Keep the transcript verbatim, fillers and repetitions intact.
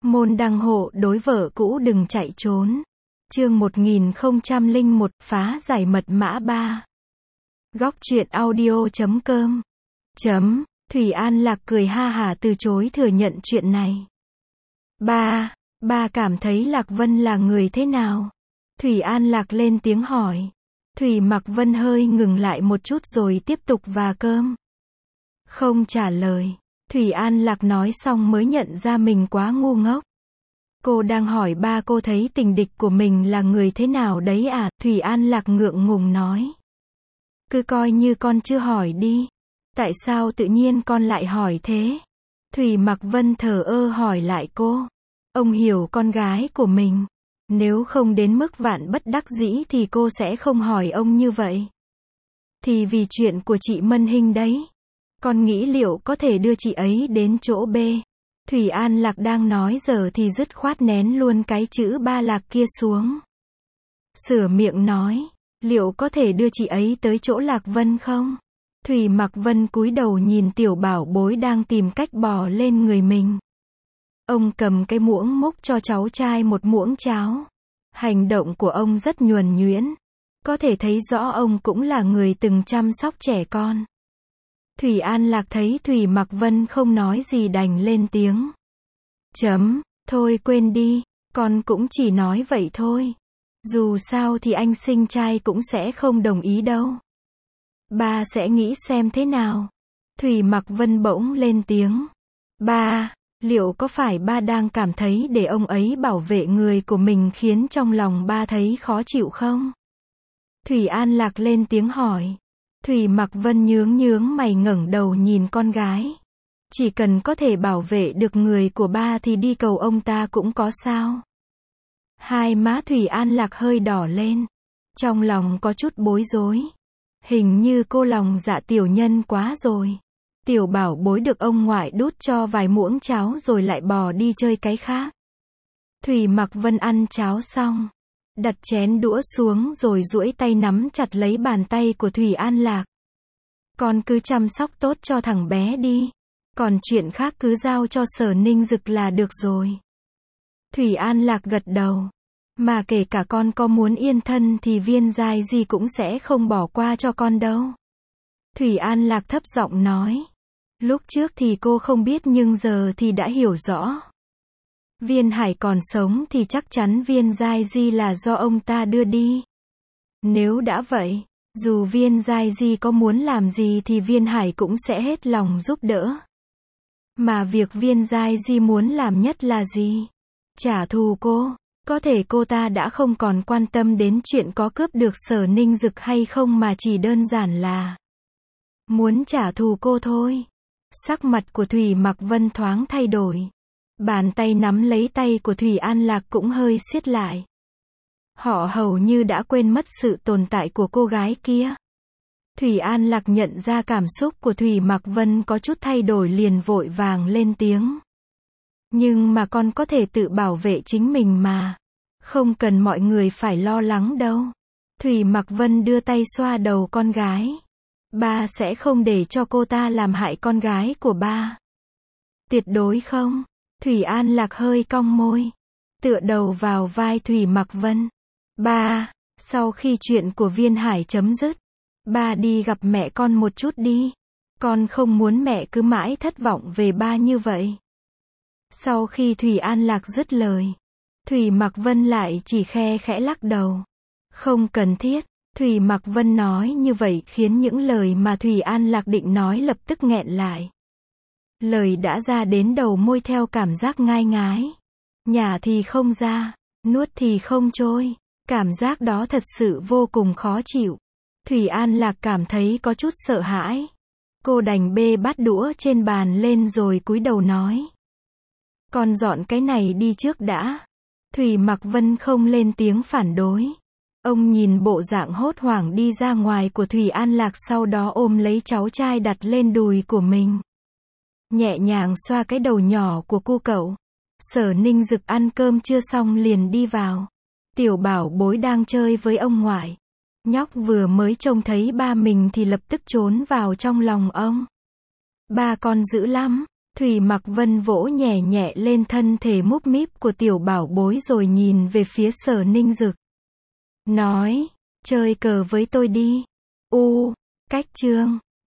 Môn đăng hộ đối vợ cũ đừng chạy trốn. Chương một nghìn không trăm lẻ một, phá giải mật mã ba. Góc truyện audio chấm com. Chấm, Thủy An Lạc cười ha hả từ chối thừa nhận chuyện này. Ba, ba cảm thấy Lạc Vân là người thế nào? Thủy An Lạc lên tiếng hỏi. Thủy Mặc Vân hơi ngừng lại một chút rồi tiếp tục vả cơm. Không trả lời. Thủy An Lạc nói xong mới nhận ra mình quá ngu ngốc. Cô đang hỏi ba cô thấy tình địch của mình là người thế nào đấy à? Thủy An Lạc ngượng ngùng nói. Cứ coi như con chưa hỏi đi. Tại sao tự nhiên con lại hỏi thế? Thủy Mặc Vân thờ ơ hỏi lại cô. Ông hiểu con gái của mình. Nếu không đến mức vạn bất đắc dĩ thì cô sẽ không hỏi ông như vậy. Thì vì chuyện của chị Mân Hinh đấy. Con nghĩ liệu có thể đưa chị ấy đến chỗ B. Thủy An Lạc đang nói giờ thì dứt khoát nén luôn cái chữ ba Lạc kia xuống. Sửa miệng nói. Liệu có thể đưa chị ấy tới chỗ Lạc Vân không? Thủy Mặc Vân cúi đầu nhìn tiểu bảo bối đang tìm cách bò lên người mình. Ông cầm cái muỗng múc cho cháu trai một muỗng cháo. Hành động của ông rất nhuần nhuyễn. Có thể thấy rõ ông cũng là người từng chăm sóc trẻ con. Thủy An Lạc thấy Thủy Mặc Vân không nói gì đành lên tiếng. Chấm, thôi quên đi, con cũng chỉ nói vậy thôi. Dù sao thì anh sinh trai cũng sẽ không đồng ý đâu. Ba sẽ nghĩ xem thế nào. Thủy Mặc Vân bỗng lên tiếng. Ba, liệu có phải ba đang cảm thấy để ông ấy bảo vệ người của mình khiến trong lòng ba thấy khó chịu không? Thủy An Lạc lên tiếng hỏi. Thủy Mặc Vân nhướng nhướng mày ngẩng đầu nhìn con gái. Chỉ cần có thể bảo vệ được người của ba thì đi cầu ông ta cũng có sao. Hai má Thủy An Lạc hơi đỏ lên. Trong lòng có chút bối rối. Hình như cô lòng dạ tiểu nhân quá rồi. Tiểu bảo bối được ông ngoại đút cho vài muỗng cháo rồi lại bò đi chơi cái khác. Thủy Mặc Vân ăn cháo xong. Đặt chén đũa xuống rồi duỗi tay nắm chặt lấy bàn tay của Thủy An Lạc. Con cứ chăm sóc tốt cho thằng bé đi. Còn chuyện khác cứ giao cho Sở Ninh Dực là được rồi. Thủy An Lạc gật đầu. Mà kể cả con có muốn yên thân thì Viên Giai Di cũng sẽ không bỏ qua cho con đâu. Thủy An Lạc thấp giọng nói. Lúc trước thì cô không biết nhưng giờ thì đã hiểu rõ. Viên Hải còn sống thì chắc chắn Viên Giai Di là do ông ta đưa đi. Nếu đã vậy, dù Viên Giai Di có muốn làm gì thì Viên Hải cũng sẽ hết lòng giúp đỡ. Mà việc Viên Giai Di muốn làm nhất là gì? Trả thù cô. Có thể cô ta đã không còn quan tâm đến chuyện có cướp được Sở Ninh Dực hay không mà chỉ đơn giản là muốn trả thù cô thôi. Sắc mặt của Thủy Mặc Vân thoáng thay đổi. Bàn tay nắm lấy tay của Thủy An Lạc cũng hơi siết lại. Họ hầu như đã quên mất sự tồn tại của cô gái kia. Thủy An Lạc nhận ra cảm xúc của Thủy Mặc Vân có chút thay đổi liền vội vàng lên tiếng. Nhưng mà con có thể tự bảo vệ chính mình mà. Không cần mọi người phải lo lắng đâu. Thủy Mặc Vân đưa tay xoa đầu con gái. Ba sẽ không để cho cô ta làm hại con gái của ba. Tuyệt đối không. Thủy An Lạc hơi cong môi. Tựa đầu vào vai Thủy Mặc Vân. Ba, sau khi chuyện của Viên Hải chấm dứt, ba đi gặp mẹ con một chút đi. Con không muốn mẹ cứ mãi thất vọng về ba như vậy. Sau khi Thủy An Lạc dứt lời, Thủy Mặc Vân lại chỉ khe khẽ lắc đầu. Không cần thiết. Thủy Mặc Vân nói như vậy khiến những lời mà Thủy An Lạc định nói lập tức nghẹn lại. Lời đã ra đến đầu môi theo cảm giác ngai ngái. Nhả thì không ra, nuốt thì không trôi. Cảm giác đó thật sự vô cùng khó chịu. Thủy An Lạc cảm thấy có chút sợ hãi. Cô đành bê bát đũa trên bàn lên rồi cúi đầu nói. Con dọn cái này đi trước đã. Thủy Mặc Vân không lên tiếng phản đối. Ông nhìn bộ dạng hốt hoảng đi ra ngoài của Thủy An Lạc sau đó ôm lấy cháu trai đặt lên đùi của mình. Nhẹ nhàng xoa cái đầu nhỏ của cu cậu. Sở Ninh Dực ăn cơm chưa xong liền đi vào. Tiểu bảo bối đang chơi với ông ngoại. Nhóc vừa mới trông thấy ba mình thì lập tức trốn vào trong lòng ông. Ba con dữ lắm. Thủy Mặc Vân vỗ nhẹ nhẹ lên thân thể múp míp của tiểu bảo bối rồi nhìn về phía Sở Ninh Dực. Nói, chơi cờ với tôi đi. U, cách chương.